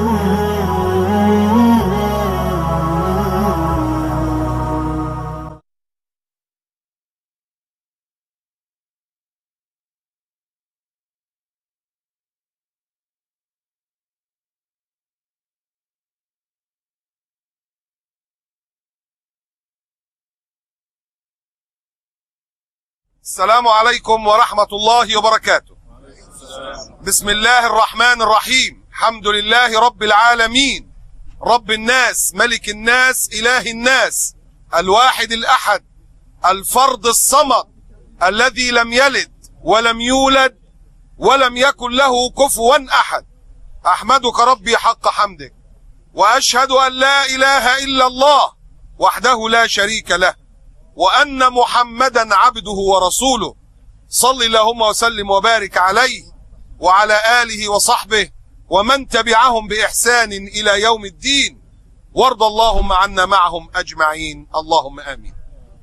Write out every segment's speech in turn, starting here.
السلام عليكم ورحمة الله وبركاته. بسم الله الرحمن الرحيم. الحمد لله رب العالمين، رب الناس، ملك الناس، إله الناس، الواحد الأحد، الفرد الصمد، الذي لم يلد ولم يولد ولم يكن له كفوا أحد. أحمدك ربي حق حمدك، وأشهد أن لا إله إلا الله وحده لا شريك له، وأن محمدا عبده ورسوله. صل اللهم وسلم وبارك عليه وعلى آله وصحبه ومن تبعهم بإحسان إلى يوم الدين، وارض اللهم عنا معهم أجمعين، اللهم آمين.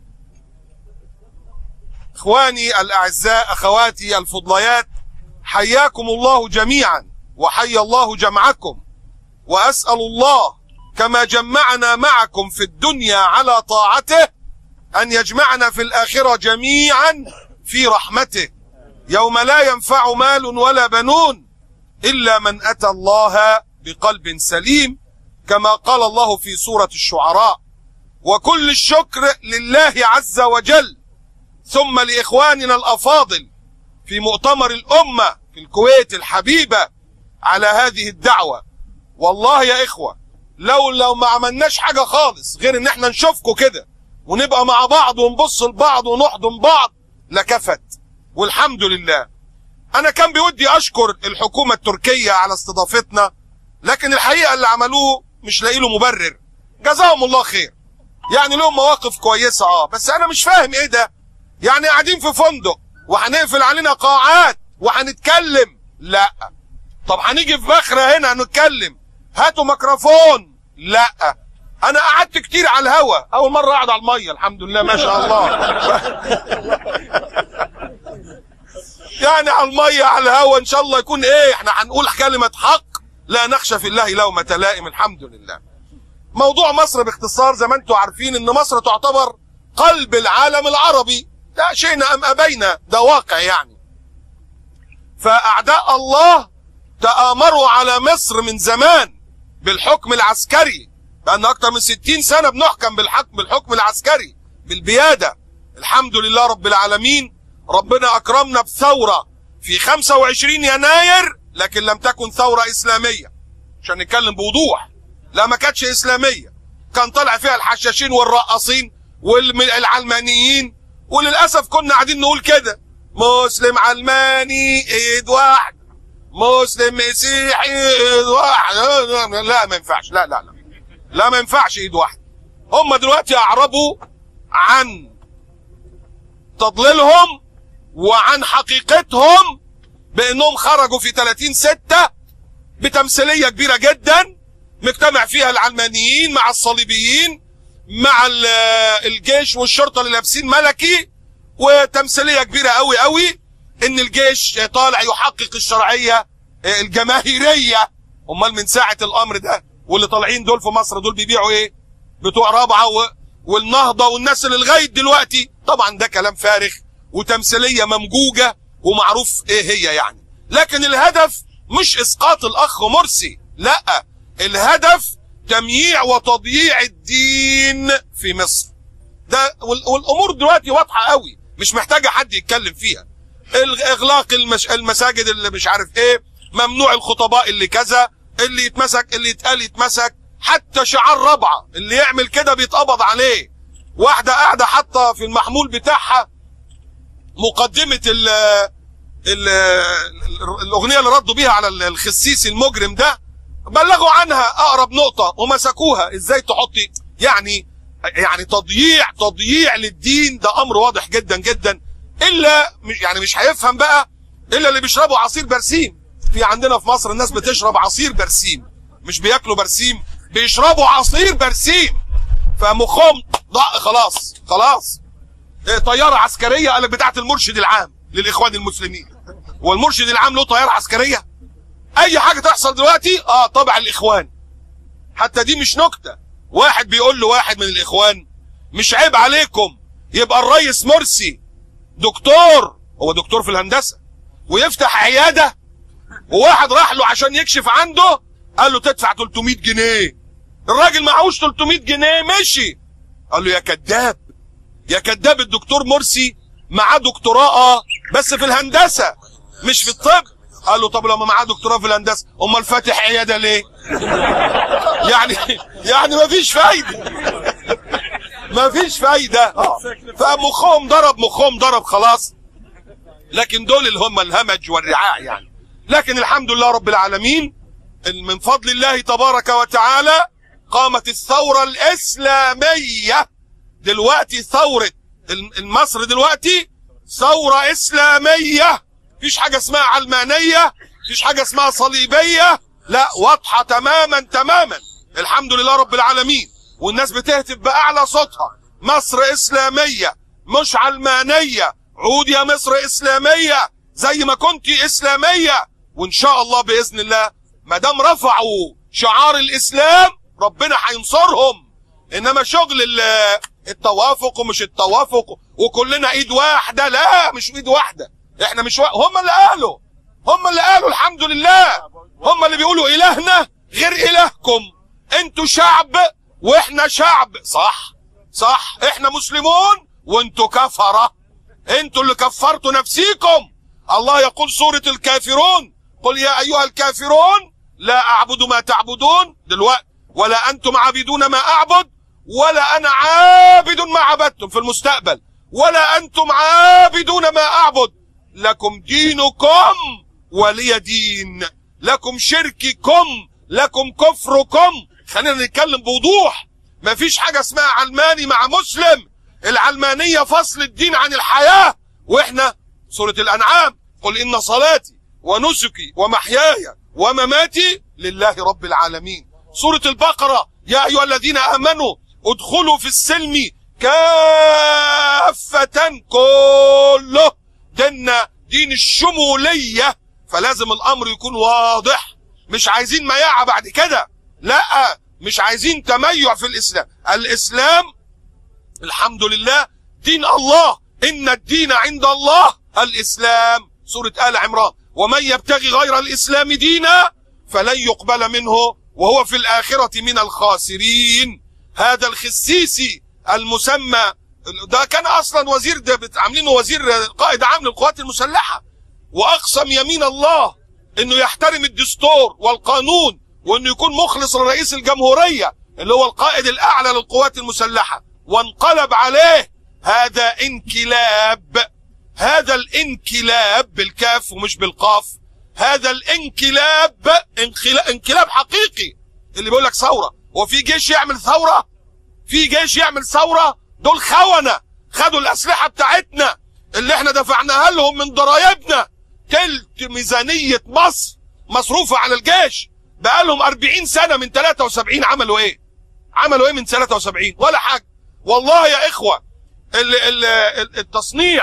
إخواني الأعزاء، أخواتي الفضليات، حياكم الله جميعا وحيا الله جمعكم، وأسأل الله كما جمعنا معكم في الدنيا على طاعته أن يجمعنا في الآخرة جميعا في رحمته، يوم لا ينفع مال ولا بنون إلا من أتى الله بقلب سليم، كما قال الله في سورة الشعراء. وكل الشكر لله عز وجل، ثم لإخواننا الأفاضل في مؤتمر الأمة في الكويت الحبيبة على هذه الدعوة. والله يا إخوة، لو ما عملناش حاجة خالص غير إن احنا نشوفكم كده ونبقى مع بعض ونبص لبعض ونحضن بعض لكفت، والحمد لله. أنا كان بودي أشكر الحكومة التركية على استضافتنا، لكن الحقيقة اللي عملوه مش لاقي له مبرر، جزاهم الله خير. يعني لهم مواقف كويسة بس أنا مش فاهم إيه ده. يعني قاعدين في فندق وهنقفل علينا قاعات وهنتكلم؟ لا. طب هنيجي في بخرة هنا نتكلم، هاتوا ميكروفون؟ لا. انا قعدت كتير على الهوا، اول مره اقعد على الميه، الحمد لله ما شاء الله. يعني على الميه على الهوا ان شاء الله يكون ايه، احنا هنقول كلمه حق لا نخشى في الله لومة لائم، الحمد لله. موضوع مصر باختصار، زي ما انتم عارفين ان مصر تعتبر قلب العالم العربي، ده شئنا ام ابينا، ده واقع يعني. فاعداء الله تآمروا على مصر من زمان بالحكم العسكري، لأن أكتر من 60 سنة بنحكم بالحكم العسكري بالبيادة. الحمد لله رب العالمين، ربنا أكرمنا بثورة في 25 يناير، لكن لم تكن ثورة إسلامية عشان نتكلم بوضوح. لا، ما كانتش إسلامية، كان طالع فيها الحشاشين والرقاصين والعلمانيين، وللأسف كنا قاعدين نقول كده: مسلم علماني إيد واحد، مسلم مسيحي إيد واحد. لا ما ينفعش، لا لا لا لا ما ينفعش ايد واحده. هم دلوقتي اعربوا عن تضليلهم وعن حقيقتهم بانهم خرجوا في 30/6 بتمثيليه كبيره جدا، مجتمع فيها العلمانيين مع الصليبيين مع الجيش والشرطه اللي لابسين ملكي، وتمثيليه كبيره قوي قوي ان الجيش طالع يحقق الشرعيه الجماهيريه. امال من ساعه الامر ده واللي طالعين دول في مصر دول بيبيعوا ايه؟ بتوع رابعه والنهضه والناس اللي لغايه دلوقتي. طبعا ده كلام فارغ وتمثيليه ممجوجه ومعروف ايه هي يعني. لكن الهدف مش اسقاط الاخ مرسي، لا، الهدف تمييع وتضييع الدين في مصر. ده والامور دلوقتي واضحه قوي، مش محتاجه حد يتكلم فيها. اغلاق المساجد اللي مش عارف ايه، ممنوع الخطباء اللي كذا، اللي يتمسك اللي يتقال يتمسك، حتى شعار رابعه اللي يعمل كده بيتقبض عليه. واحده قاعده حاطه في المحمول بتاعها مقدمه الاغنيه اللي ردوا بيها على الخسيسي المجرم ده، بلغوا عنها اقرب نقطه ومسكوها. ازاي تحطي يعني تضييع للدين؟ ده امر واضح جدا جدا. الا يعني مش هيفهم بقى الا اللي بيشربوا عصير برسيم. في عندنا في مصر الناس بتشرب عصير برسيم، مش بياكلوا برسيم، بيشربوا عصير برسيم، فمخهم ضاق. خلاص طياره عسكريه قالت بتاعه المرشد العام للاخوان المسلمين، والمرشد العام له طياره عسكريه؟ اي حاجه تحصل دلوقتي طبع الاخوان. حتى دي مش نكته. واحد بيقول له واحد من الاخوان: مش عيب عليكم يبقى الرئيس مرسي دكتور، هو دكتور في الهندسه، ويفتح عياده؟ وواحد راح له عشان يكشف عنده قال له تدفع 300 جنيه. الراجل معهوش 300 جنيه مشي. قال له: يا كذاب يا كذاب، الدكتور مرسي معاه دكتوراه بس في الهندسه مش في الطب. قال له: طب لما معاه دكتوراه في الهندسه امال فاتح عياده ليه؟ يعني مفيش فايده. مفيش فايده. فمخهم ضرب خلاص. لكن دول اللي هم الهمج والرعاع يعني. لكن الحمد لله رب العالمين، من فضل الله تبارك وتعالى قامت الثورة الإسلامية. دلوقتي ثورة مصر دلوقتي ثورة إسلامية. مفيش حاجة اسمها علمانية، مفيش حاجة اسمها صليبية، لا، واضحة تماما. الحمد لله رب العالمين. والناس بتهتف بأعلى صوتها: مصر إسلامية مش علمانية. عود يا مصر إسلامية زي ما كنتي إسلامية. وإن شاء الله بإذن الله ما دام رفعوا شعار الإسلام ربنا هينصرهم. إنما شغل التوافق ومش التوافق وكلنا إيد واحدة، لا، مش إيد واحدة. إحنا مش هم اللي قالوا الحمد لله. هم اللي بيقولوا إلهنا غير إلهكم، أنتوا شعب وإحنا شعب. صح، إحنا مسلمون وأنتوا كفرة. أنتوا اللي كفرتوا نفسيكم. الله يقول سورة الكافرون: قل يا أيها الكافرون لا أعبد ما تعبدون دلوقتي، ولا أنتم عابدون ما أعبد، ولا أنا عابد ما عبدتم في المستقبل، ولا أنتم عابدون ما أعبد، لكم دينكم ولي دين، لكم شرككم لكم كفركم. خلينا نتكلم بوضوح. مفيش حاجة اسمها علماني مع مسلم. العلمانية فصل الدين عن الحياة. وإحنا سورة الأنعام: قل إن صلاتي ونسكي ومحياي ومماتي لله رب العالمين. سورة البقرة: يا أيها الذين آمنوا ادخلوا في السلم كافة. كله ديننا دين الشمولية، فلازم الأمر يكون واضح. مش عايزين مياعة بعد كده، لا، مش عايزين تميع في الإسلام. الإسلام الحمد لله دين الله، إن الدين عند الله الإسلام. سورة آل عمران: ومن يبتغي غير الإسلام دينا فلن يقبل منه وهو في الآخرة من الخاسرين. هذا الخسيسي المسمى ده كان أصلا وزير، ده عاملينه وزير قائد عام للقوات المسلحة، وأقسم يمين الله إنه يحترم الدستور والقانون وإنه يكون مخلص لرئيس الجمهورية اللي هو القائد الأعلى للقوات المسلحة، وانقلب عليه. هذا انقلاب. هذا الانقلاب بالكاف ومش بالقاف. هذا الانقلاب انقلاب حقيقي. اللي بيقول لك ثوره، هو في جيش يعمل ثوره؟ في جيش يعمل ثوره؟ دول خونه خدوا الاسلحه بتاعتنا اللي احنا دفعناها لهم من ضرايبنا. تلت ميزانيه مصر مصروفه على الجيش. بقالهم 40 سنه من 73. عملوا ايه؟ عملوا ايه من 73؟ ولا حاجه. والله يا اخوه التصنيع،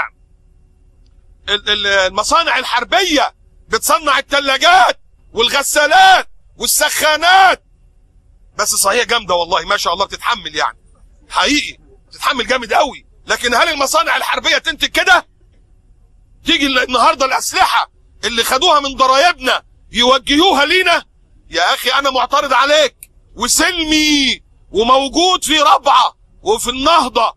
المصانع الحربيه بتصنع الثلاجات والغسالات والسخانات، بس صحيح جامده والله ما شاء الله، بتتحمل يعني حقيقي، بتتحمل جامد قوي. لكن هل المصانع الحربيه تنتج كده؟ تيجي النهارده الاسلحه اللي خدوها من ضرايبنا يوجهوها لينا؟ يا اخي انا معترض عليك. وسلمي وموجود في ربعه وفي النهضه،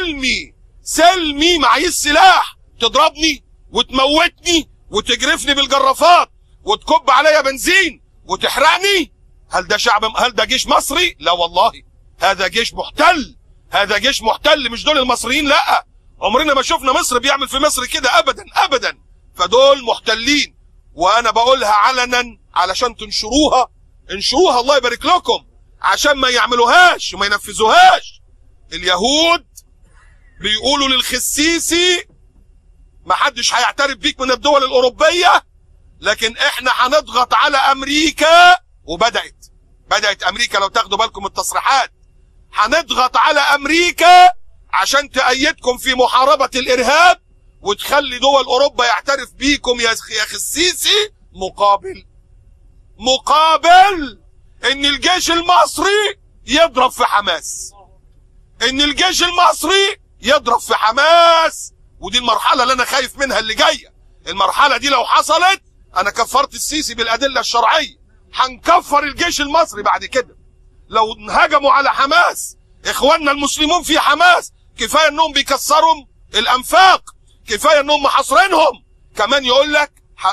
سلمي معي السلاح، تضربني وتموتني وتجرفني بالجرافات وتكب عليا بنزين وتحرقني؟ هل ده جيش مصري؟ لا والله، هذا جيش محتل. هذا جيش محتل، مش دول المصريين، لا، عمرنا ما شفنا مصر بيعمل في مصر كده ابدا. فدول محتلين، وانا بقولها علنا علشان تنشروها. انشروها الله يبارك لكم، عشان ما يعملوهاش وما ينفذوهاش. اليهود بيقولوا للخسيسي ما حدش هيعترف بيك من الدول الأوروبية، لكن احنا هنضغط على أمريكا. وبدأت أمريكا، لو تاخدوا بالكم التصريحات، هنضغط على أمريكا عشان تأيدكم في محاربة الإرهاب وتخلي دول أوروبا يعترف بيكم يا خسيسي، مقابل ان الجيش المصري يضرب في حماس، ان الجيش المصري يضرب في حماس. ودي المرحلة اللي انا خايف منها اللي جاية. المرحلة دي لو حصلت انا كفرت السيسي بالادلة الشرعية، هنكفر الجيش المصري بعد كده. لو انهجموا على حماس اخواننا المسلمون في حماس، كفاية انهم بيكسروا الانفاق، كفاية انهم محاصرينهم، كمان يقول لك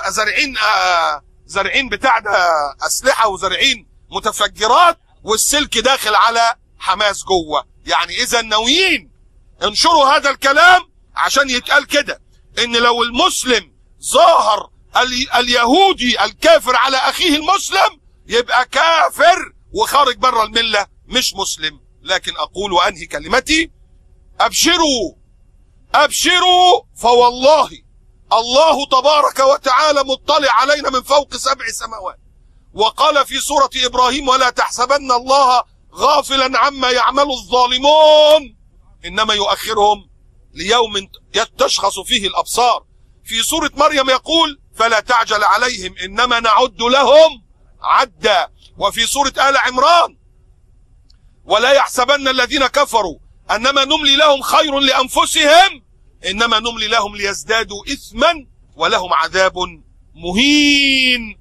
زارعين بتاع ده اسلحة وزارعين متفجرات والسلك داخل على حماس جوه. يعني اذا ناويين انشروا هذا الكلام عشان يتقال كده ان لو المسلم ظاهر اليهودي الكافر على اخيه المسلم يبقى كافر وخارج بره المله مش مسلم. لكن اقول وانهي كلمتي: ابشروا ابشروا، فوالله الله تبارك وتعالى مطلع علينا من فوق 7 سماوات، وقال في سورة ابراهيم: ولا تحسبن الله غافلا عما يعمل الظالمون انما يؤخرهم ليوم تشخص فيه الابصار. في سورة مريم يقول: فلا تعجل عليهم انما نعد لهم عدا. وفي سورة آل عمران: ولا يحسبن الذين كفروا انما نملي لهم خير لانفسهم انما نملي لهم ليزدادوا اثما ولهم عذاب مهين.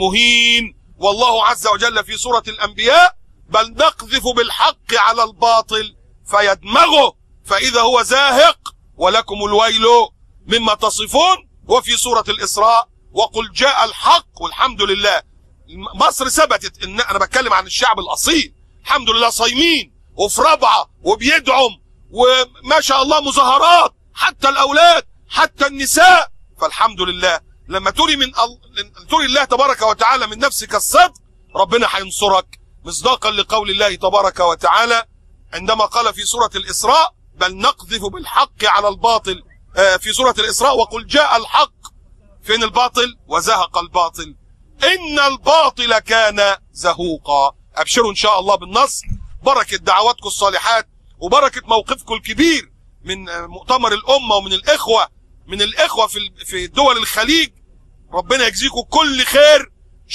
والله عز وجل في سورة الانبياء: بل نقذف بالحق على الباطل فيدمغه فاذا هو زاهق ولكم الويل مما تصفون. وفي سورة الاسراء: وقل جاء الحق. والحمد لله مصر ثبتت ان انا بتكلم عن الشعب الاصيل، الحمد لله صايمين وفي رابعه وبيدعم وما شاء الله مظاهرات، حتى الاولاد حتى النساء. فالحمد لله لما تري الله تبارك وتعالى من نفسك الصدق ربنا هينصرك، مصداقا لقول الله تبارك وتعالى عندما قال في سورة الإسراء: بل نقذف بالحق على الباطل. في سورة الإسراء: وقل جاء الحق. فين الباطل؟ وزهق الباطل إن الباطل كان زهوقا. أبشروا إن شاء الله بالنصر، بركة دعواتكم الصالحات وبركة موقفكم الكبير من مؤتمر الأمة ومن الإخوة في دول الخليج. ربنا يجزيكم كل خير.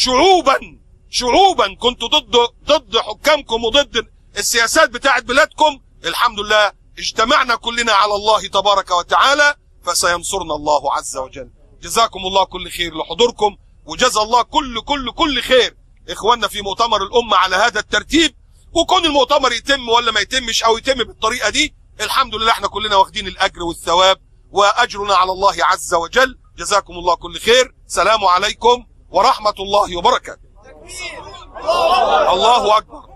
شعوبا كنتوا ضد حكامكم وضد السياسات بتاعت بلادكم، الحمد لله اجتمعنا كلنا على الله تبارك وتعالى فسينصرنا الله عز وجل. جزاكم الله كل خير لحضوركم، وجزا الله كل خير اخواننا في مؤتمر الأمة على هذا الترتيب. وكون المؤتمر يتم ولا ما يتمش او يتم بالطريقة دي، الحمد لله احنا كلنا واخدين الاجر والثواب واجرنا على الله عز وجل. جزاكم الله كل خير. سلام عليكم ورحمة الله وبركاته. الله اكبر.